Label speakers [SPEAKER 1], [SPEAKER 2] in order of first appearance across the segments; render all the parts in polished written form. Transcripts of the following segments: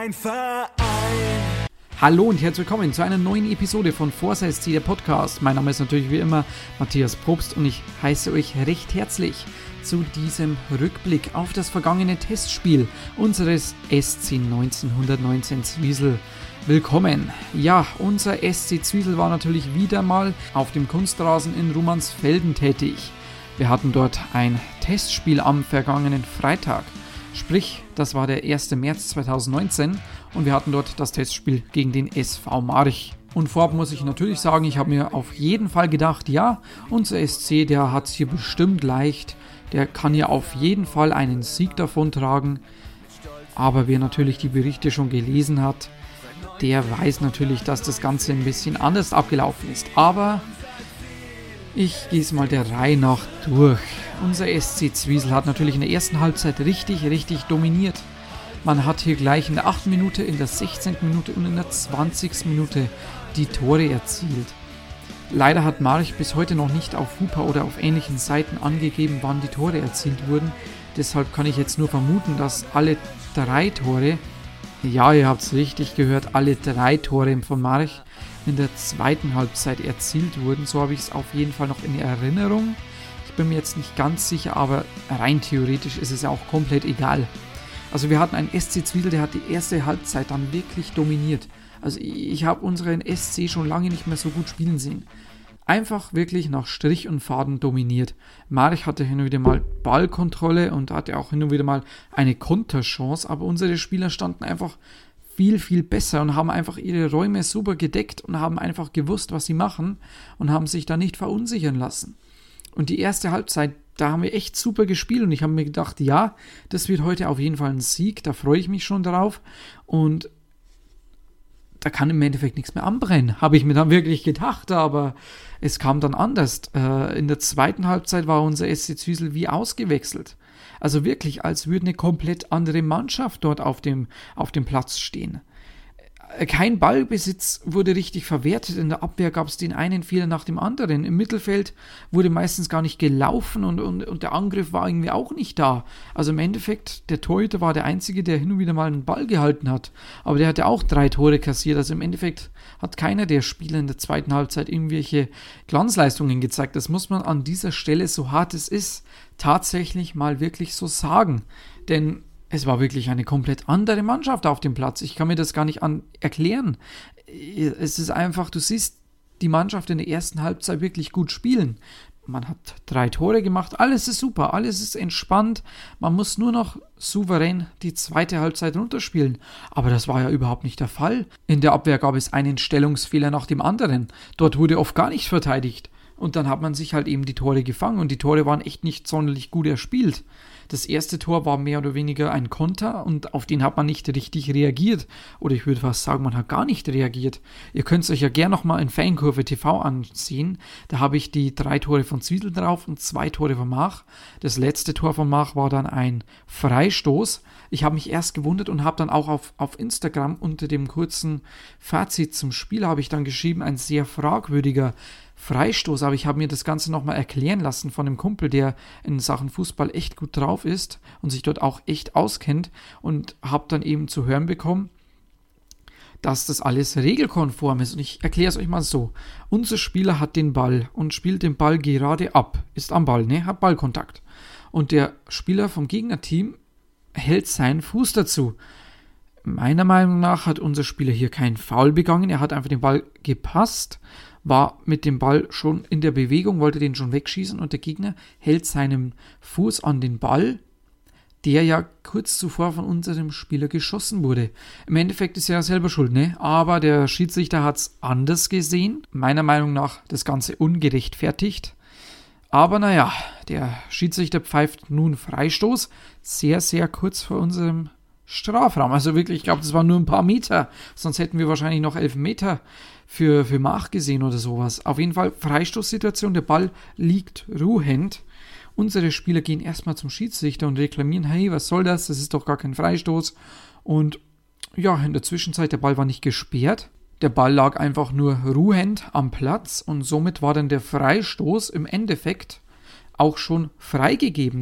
[SPEAKER 1] mein Verein.
[SPEAKER 2] Hallo und herzlich willkommen zu einer neuen Episode von Forza SC, der Podcast. Mein Name ist natürlich wie immer Matthias Probst und ich heiße euch recht herzlich zu diesem Rückblick auf das vergangene Testspiel unseres SC 1919 Zwiesel. Willkommen! Ja, unser SC Zwiesel war natürlich wieder mal auf dem Kunstrasen in Rumansfelden tätig. Wir hatten dort ein Testspiel am vergangenen Freitag. Sprich, das war der 1. März 2019 und wir hatten dort das Testspiel gegen den SV March. Und vorab muss ich natürlich sagen, ich habe mir auf jeden Fall gedacht, ja, unser SC, der hat es hier bestimmt leicht, der kann hier auf jeden Fall einen Sieg davontragen. Aber wer natürlich die Berichte schon gelesen hat, der weiß natürlich, dass das Ganze ein bisschen anders abgelaufen ist. Aber ich gehe es mal der Reihe nach durch. Unser SC Zwiesel hat natürlich in der ersten Halbzeit richtig dominiert. Man hat hier gleich in der 8. Minute, in der 16. Minute und in der 20. Minute die Tore erzielt. Leider hat March bis heute noch nicht auf Hupa oder auf ähnlichen Seiten angegeben, wann die Tore erzielt wurden. Deshalb kann ich jetzt nur vermuten, dass alle 3 Tore, ja, ihr habt es richtig gehört, alle 3 Tore von March in der zweiten Halbzeit erzielt wurden. So habe ich es auf jeden Fall noch in Erinnerung. Ich bin mir jetzt nicht ganz sicher, aber rein theoretisch ist es ja auch komplett egal. Also wir hatten einen SC Zwiesel, der hat die erste Halbzeit dann wirklich dominiert. Also ich habe unseren SC schon lange nicht mehr so gut spielen sehen. Einfach wirklich nach Strich und Faden dominiert. March hatte hin und wieder mal Ballkontrolle und hatte auch hin und wieder mal eine Konterchance, aber unsere Spieler standen einfach viel besser und haben einfach ihre Räume super gedeckt und haben einfach gewusst, was sie machen und haben sich da nicht verunsichern lassen. Und die erste Halbzeit, da haben wir echt super gespielt und ich habe mir gedacht, ja, das wird heute auf jeden Fall ein Sieg, da freue ich mich schon drauf und da kann im Endeffekt nichts mehr anbrennen, habe ich mir dann wirklich gedacht, aber es kam dann anders. In der zweiten Halbzeit war unser SC Zwiesel wie ausgewechselt. Also wirklich, als würde eine komplett andere Mannschaft dort auf dem Platz stehen. Kein Ballbesitz wurde richtig verwertet. In der Abwehr gab es den einen Fehler nach dem anderen. Im Mittelfeld wurde meistens gar nicht gelaufen und der Angriff war irgendwie auch nicht da. Also im Endeffekt, der Torhüter war der Einzige, der hin und wieder mal einen Ball gehalten hat. Aber der hatte auch 3 Tore kassiert. Also im Endeffekt hat keiner der Spieler in der zweiten Halbzeit irgendwelche Glanzleistungen gezeigt. Das muss man an dieser Stelle, so hart es ist, tatsächlich mal wirklich so sagen. Denn es war wirklich eine komplett andere Mannschaft auf dem Platz. Ich kann mir das gar nicht erklären. Es ist einfach, du siehst die Mannschaft in der ersten Halbzeit wirklich gut spielen. Man hat 3 Tore gemacht, alles ist super, alles ist entspannt. Man muss nur noch souverän die zweite Halbzeit runterspielen. Aber das war ja überhaupt nicht der Fall. In der Abwehr gab es einen Stellungsfehler nach dem anderen. Dort wurde oft gar nicht verteidigt. Und dann hat man sich halt eben die Tore gefangen und die Tore waren echt nicht sonderlich gut erspielt. Das erste Tor war mehr oder weniger ein Konter und auf den hat man nicht richtig reagiert. Oder ich würde fast sagen, man hat gar nicht reagiert. Ihr könnt es euch ja gerne nochmal in Fankurve TV ansehen. Da habe ich die 3 Tore von Zwiesel drauf und 2 Tore von March. Das letzte Tor von March war dann ein Freistoß. Ich habe mich erst gewundert und habe dann auch auf Instagram unter dem kurzen Fazit zum Spiel habe ich dann geschrieben, ein sehr fragwürdiger Freistoß, aber ich habe mir das Ganze nochmal erklären lassen von einem Kumpel, der in Sachen Fußball echt gut drauf ist und sich dort auch echt auskennt und habe dann eben zu hören bekommen, dass das alles regelkonform ist und ich erkläre es euch mal so. Unser Spieler hat den Ball und spielt den Ball gerade ab, ist am Ball, hat Ballkontakt und der Spieler vom Gegnerteam hält seinen Fuß dazu. Meiner Meinung nach hat unser Spieler hier keinen Foul begangen, er hat einfach den Ball gepasst, war mit dem Ball schon in der Bewegung, wollte den schon wegschießen und der Gegner hält seinen Fuß an den Ball, der ja kurz zuvor von unserem Spieler geschossen wurde. Im Endeffekt ist er ja selber schuld, aber der Schiedsrichter hat es anders gesehen. Meiner Meinung nach das Ganze ungerechtfertigt. Aber naja, der Schiedsrichter pfeift nun Freistoß, sehr kurz vor unserem Strafraum. Also wirklich, ich glaube, das waren nur ein paar Meter, sonst hätten wir wahrscheinlich noch 11 Meter für March gesehen oder sowas. Auf jeden Fall Freistoßsituation, der Ball liegt ruhend. Unsere Spieler gehen erstmal zum Schiedsrichter und reklamieren, hey, was soll das? Das ist doch gar kein Freistoß. Und ja, in der Zwischenzeit, der Ball war nicht gesperrt. Der Ball lag einfach nur ruhend am Platz und somit war dann der Freistoß im Endeffekt auch schon freigegeben, denn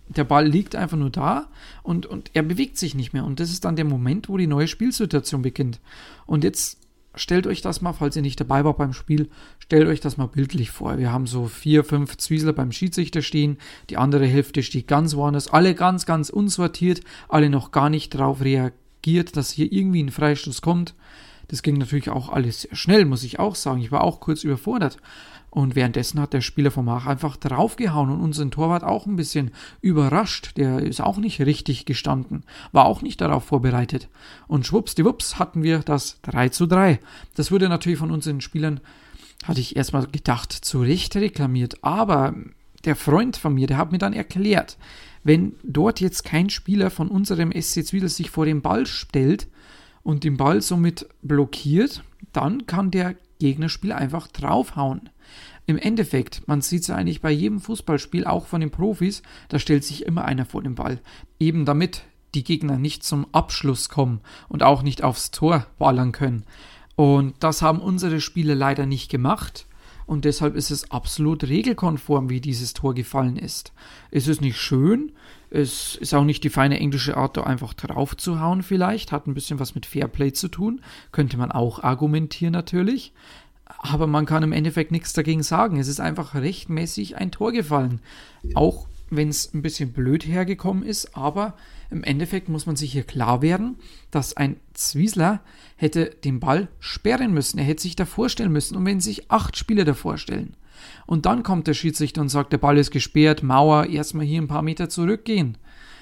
[SPEAKER 2] Der Ball liegt einfach nur da und er bewegt sich nicht mehr. Und das ist dann der Moment, wo die neue Spielsituation beginnt. Und jetzt stellt euch das mal, falls ihr nicht dabei wart beim Spiel, stellt euch das mal bildlich vor. Wir haben so 4, 5 Zwiesler beim Schiedsrichter stehen, die andere Hälfte steht ganz woanders, alle ganz, ganz unsortiert, alle noch gar nicht drauf reagiert, dass hier irgendwie ein Freistoß kommt. Das ging natürlich auch alles sehr schnell, muss ich auch sagen. Ich war auch kurz überfordert. Und währenddessen hat der Spieler von Mach einfach draufgehauen und unseren Torwart auch ein bisschen überrascht. Der ist auch nicht richtig gestanden, war auch nicht darauf vorbereitet. Und schwuppsdiwupps hatten wir das 3:3. Das wurde natürlich von unseren Spielern, hatte ich erstmal gedacht, zu Recht reklamiert. Aber der Freund von mir, der hat mir dann erklärt, wenn dort jetzt kein Spieler von unserem SC Zwiesel sich vor den Ball stellt und den Ball somit blockiert, dann kann der Gegnerspieler einfach draufhauen. Im Endeffekt, man sieht es ja eigentlich bei jedem Fußballspiel, auch von den Profis, da stellt sich immer einer vor den Ball. Eben damit die Gegner nicht zum Abschluss kommen und auch nicht aufs Tor ballern können. Und das haben unsere Spieler leider nicht gemacht. Und deshalb ist es absolut regelkonform, wie dieses Tor gefallen ist. Es ist nicht schön, es ist auch nicht die feine englische Art, da einfach drauf zu hauen vielleicht, hat ein bisschen was mit Fairplay zu tun, könnte man auch argumentieren natürlich, aber man kann im Endeffekt nichts dagegen sagen. Es ist einfach rechtmäßig ein Tor gefallen, auch wenn es ein bisschen blöd hergekommen ist, aber im Endeffekt muss man sich hier klar werden, dass ein Zwiesler hätte den Ball sperren müssen, er hätte sich davor stellen müssen und wenn sich 8 Spieler davor stellen und dann kommt der Schiedsrichter und sagt, der Ball ist gesperrt, Mauer, erstmal hier ein paar Meter zurückgehen.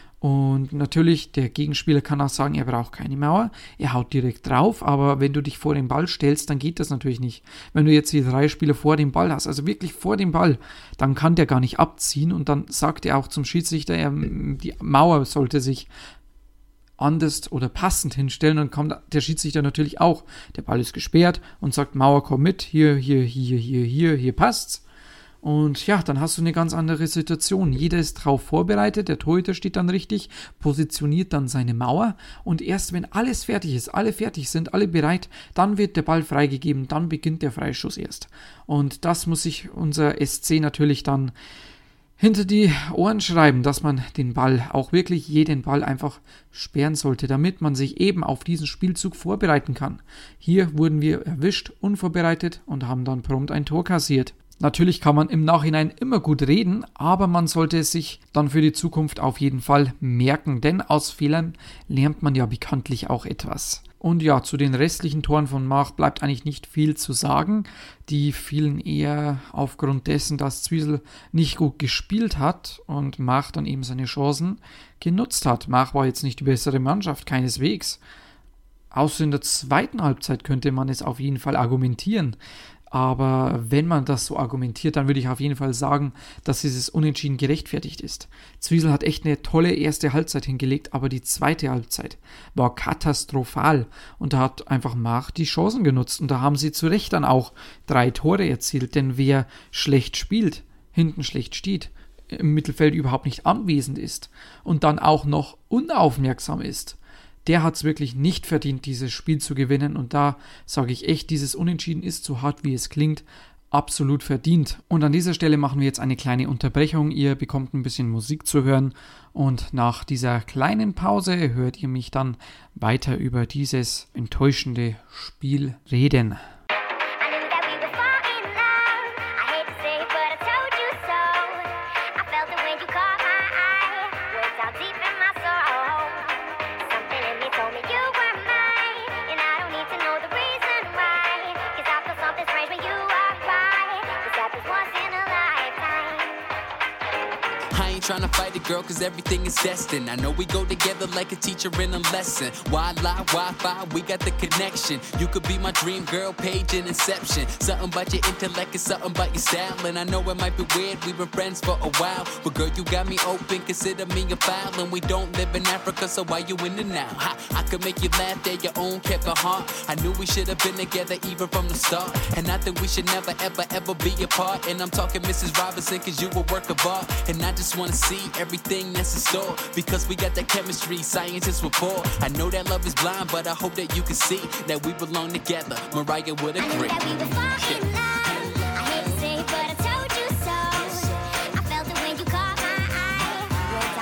[SPEAKER 2] Und natürlich, der Gegenspieler kann auch sagen, er braucht keine Mauer, er haut direkt drauf, aber wenn du dich vor den Ball stellst, dann geht das natürlich nicht. Wenn du jetzt die 3 Spieler vor dem Ball hast, also wirklich vor dem Ball, dann kann der gar nicht abziehen und dann sagt er auch zum Schiedsrichter, die Mauer sollte sich anders oder passend hinstellen, dann kommt der Schiedsrichter natürlich auch, der Ball ist gesperrt und sagt, Mauer, komm mit, hier passt's. Und ja, dann hast du eine ganz andere Situation. Jeder ist drauf vorbereitet, der Torhüter steht dann richtig, positioniert dann seine Mauer und erst wenn alles fertig ist, alle fertig sind, alle bereit, dann wird der Ball freigegeben, dann beginnt der Freischuss erst. Und das muss sich unser SC natürlich dann hinter die Ohren schreiben, dass man den Ball, auch wirklich jeden Ball einfach sperren sollte, damit man sich eben auf diesen Spielzug vorbereiten kann. Hier wurden wir erwischt, unvorbereitet und haben dann prompt ein Tor kassiert. Natürlich kann man im Nachhinein immer gut reden, aber man sollte es sich dann für die Zukunft auf jeden Fall merken, denn aus Fehlern lernt man ja bekanntlich auch etwas. Und ja, zu den restlichen Toren von Mach bleibt eigentlich nicht viel zu sagen. Die fielen eher aufgrund dessen, dass Zwiesel nicht gut gespielt hat und Mach dann eben seine Chancen genutzt hat. Mach war jetzt nicht die bessere Mannschaft, keineswegs. Außer in der zweiten Halbzeit könnte man es auf jeden Fall argumentieren. Aber wenn man das so argumentiert, dann würde ich auf jeden Fall sagen, dass dieses Unentschieden gerechtfertigt ist. Zwiesel hat echt eine tolle erste Halbzeit hingelegt, aber die zweite Halbzeit war katastrophal. Und da hat einfach Mach die Chancen genutzt. Und da haben sie zu Recht dann auch 3 Tore erzielt. Denn wer schlecht spielt, hinten schlecht steht, im Mittelfeld überhaupt nicht anwesend ist und dann auch noch unaufmerksam ist, der hat es wirklich nicht verdient, dieses Spiel zu gewinnen. Und da sage ich echt, dieses Unentschieden ist, so hart wie es klingt, absolut verdient. Und an dieser Stelle machen wir jetzt eine kleine Unterbrechung. Ihr bekommt ein bisschen Musik zu hören. Und nach dieser kleinen Pause hört ihr mich dann weiter über dieses enttäuschende Spiel reden.
[SPEAKER 1] Trying to fight it, girl, cause everything is destined. I know we go together like a teacher in a lesson. Why lie, Wi-Fi, we got the connection. You could be my dream girl, page in Inception. Something about your intellect and something about your style. And I know it might be weird, we've been friends for a while. But girl, you got me open, consider me a foul. And we don't live in Africa, so why you in the now? I could make you laugh, they're your own, kept a heart. I knew we should have been together even from the start. And I think we should never, ever, ever be apart. And I'm talking Mrs. Robinson, cause you a work of art. And I just wanna see everything that's in store, because we got that chemistry, scientists report. I know that love is blind, but I hope that you can see that we belong together. Mariah would agree.
[SPEAKER 3] That we were falling in love. I hate to say it, but I told you so. I felt it when you caught my eye. Words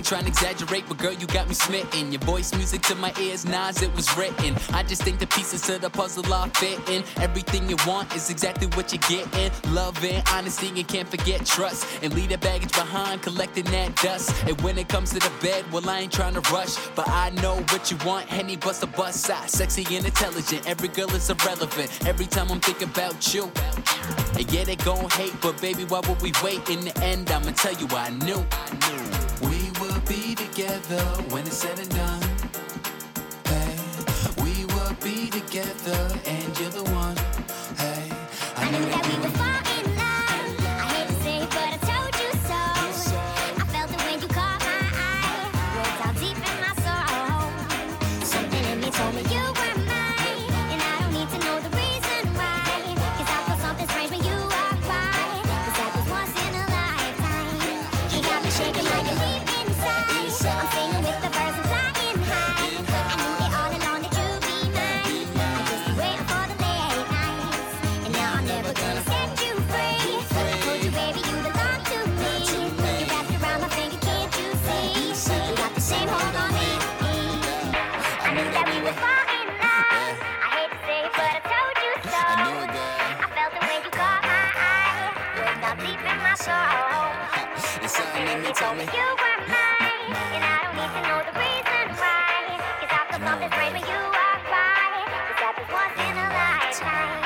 [SPEAKER 1] trying to exaggerate, but girl, you got me smitten. Your voice music to my ears, Nas, it was written. I just think the pieces to the puzzle are fitting. Everything you want is exactly what you're getting. Love and honesty, and can't forget trust. And leave the baggage behind, collecting that dust. And when it comes to the bed, well, I ain't trying to rush, but I know what you want. Henny bust a bust size, sexy and intelligent. Every girl is irrelevant. Every time I'm thinking about you. And yeah, they gon' hate, but baby, why would we wait? In the end, I'ma tell you I knew. We will be together when it's said and done. Hey, we will be together and you're the one. Hey,
[SPEAKER 3] I knew that we would fall in love. I hate to say it, but I told you so. I felt it when you caught my eye. Words out deep in my soul. Something in me told me you were mine, and I don't need to know the reason why. 'Cause I feel something strange when you walk by. 'Cause that was once in a lifetime. You got me shaking like a deep inside. I'm singing with the birds and flying high. I knew it all along that you'd be mine. I just been waiting for the late nights, and now I'm never gonna set you free. I told you, baby, you belong to me. You wrapped around my finger, can't you see? You got the same hold on me. I knew that we would fall in love. I hate to say it, but I told you so.
[SPEAKER 1] I knew it, girl.
[SPEAKER 3] I felt it when you caught my eye. Words out deep in my soul.
[SPEAKER 1] It's something in me told me.
[SPEAKER 3] You were mine, and I don't need to know the reason why. 'Cause I feel something strange when you walk by. 'Cause that was once in a lifetime.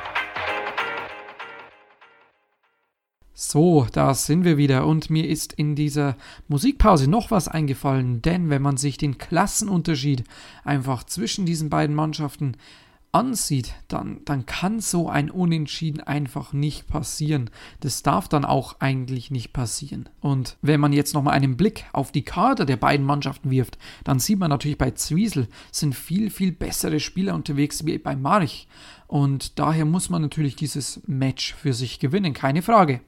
[SPEAKER 2] So, da sind wir wieder und mir ist in dieser Musikpause noch was eingefallen, denn wenn man sich den Klassenunterschied einfach zwischen diesen beiden Mannschaften ansieht, dann kann so ein Unentschieden einfach nicht passieren. Das darf dann auch eigentlich nicht passieren. Und wenn man jetzt nochmal einen Blick auf die Kader der beiden Mannschaften wirft, dann sieht man natürlich bei Zwiesel sind viel, viel bessere Spieler unterwegs wie bei March. Und daher muss man natürlich dieses Match für sich gewinnen, keine Frage.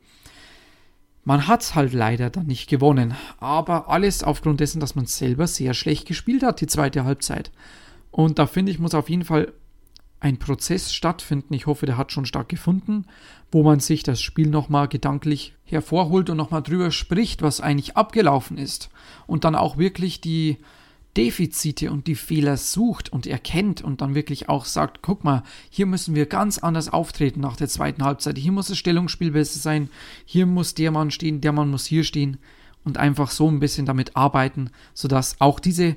[SPEAKER 2] Man hat es halt leider dann nicht gewonnen, aber alles aufgrund dessen, dass man selber sehr schlecht gespielt hat, die zweite Halbzeit. Und da finde ich, muss auf jeden Fall ein Prozess stattfinden, ich hoffe, der hat schon stattgefunden, wo man sich das Spiel nochmal gedanklich hervorholt und nochmal drüber spricht, was eigentlich abgelaufen ist. Und dann auch wirklich die Defizite und die Fehler sucht und erkennt und dann wirklich auch sagt, guck mal, hier müssen wir ganz anders auftreten nach der zweiten Halbzeit. Hier muss das Stellungsspiel besser sein, hier muss der Mann stehen, der Mann muss hier stehen und einfach so ein bisschen damit arbeiten, sodass auch diese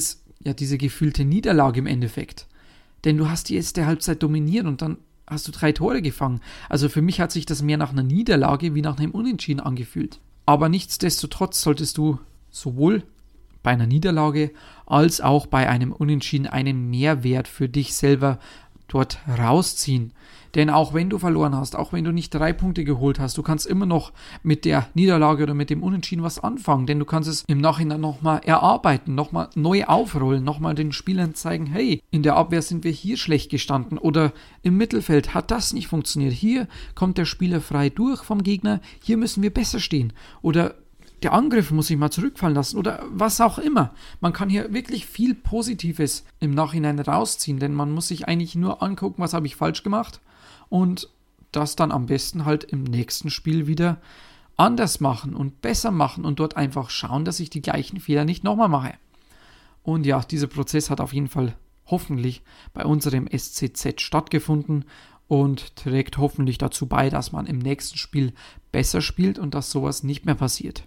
[SPEAKER 2] gefühlte Niederlage im Endeffekt, denn du hast die erste Halbzeit dominiert und dann hast du 3 Tore gefangen. Also für mich hat sich das mehr nach einer Niederlage wie nach einem Unentschieden angefühlt. Aber nichtsdestotrotz solltest du sowohl bei einer Niederlage als auch bei einem Unentschieden einen Mehrwert für dich selber dort rausziehen. Denn auch wenn du verloren hast, auch wenn du nicht 3 Punkte geholt hast, du kannst immer noch mit der Niederlage oder mit dem Unentschieden was anfangen, denn du kannst es im Nachhinein nochmal erarbeiten, nochmal neu aufrollen, nochmal den Spielern zeigen, hey, in der Abwehr sind wir hier schlecht gestanden oder im Mittelfeld hat das nicht funktioniert, hier kommt der Spieler frei durch vom Gegner, hier müssen wir besser stehen oder der Angriff muss sich mal zurückfallen lassen oder was auch immer. Man kann hier wirklich viel Positives im Nachhinein rausziehen, denn man muss sich eigentlich nur angucken, was habe ich falsch gemacht und das dann am besten halt im nächsten Spiel wieder anders machen und besser machen und dort einfach schauen, dass ich die gleichen Fehler nicht nochmal mache. Und ja, dieser Prozess hat auf jeden Fall hoffentlich bei unserem SCZ stattgefunden und trägt hoffentlich dazu bei, dass man im nächsten Spiel besser spielt und dass sowas nicht mehr passiert.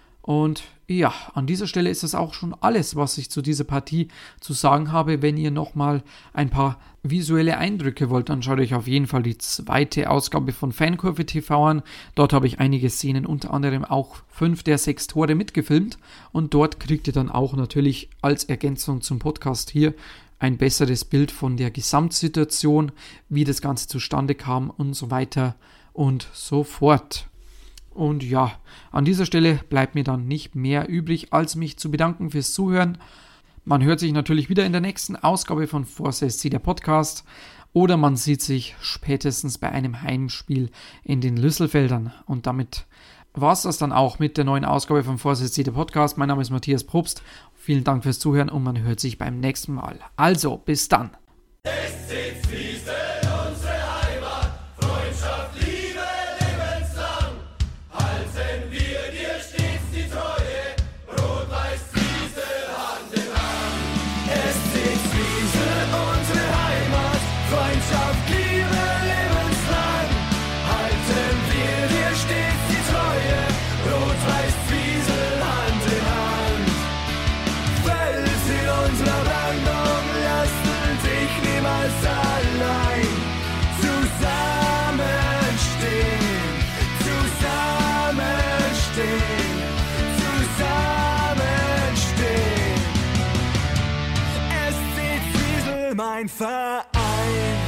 [SPEAKER 2] Und ja, an dieser Stelle ist das auch schon alles, was ich zu dieser Partie zu sagen habe. Wenn ihr nochmal ein paar visuelle Eindrücke wollt, dann schaut euch auf jeden Fall die zweite Ausgabe von Fankurve TV an. Dort habe ich einige Szenen, unter anderem auch 5 der 6 Tore mitgefilmt. Und dort kriegt ihr dann auch natürlich als Ergänzung zum Podcast hier ein besseres Bild von der Gesamtsituation, wie das Ganze zustande kam und so weiter und so fort. Und ja, an dieser Stelle bleibt mir dann nicht mehr übrig, als mich zu bedanken fürs Zuhören. Man hört sich natürlich wieder in der nächsten Ausgabe von Forza SC, der Podcast. Oder man sieht sich spätestens bei einem Heimspiel in den Lüsselfeldern. Und damit war es das dann auch mit der neuen Ausgabe von Forza SC, der Podcast. Mein Name ist Matthias Probst. Vielen Dank fürs Zuhören und man hört sich beim nächsten Mal. Also, bis dann.
[SPEAKER 4] Halten wir dir stets die Treue, Rot-Weiß sehen, zusammenstehen. SC Zwiesel, mein Verein.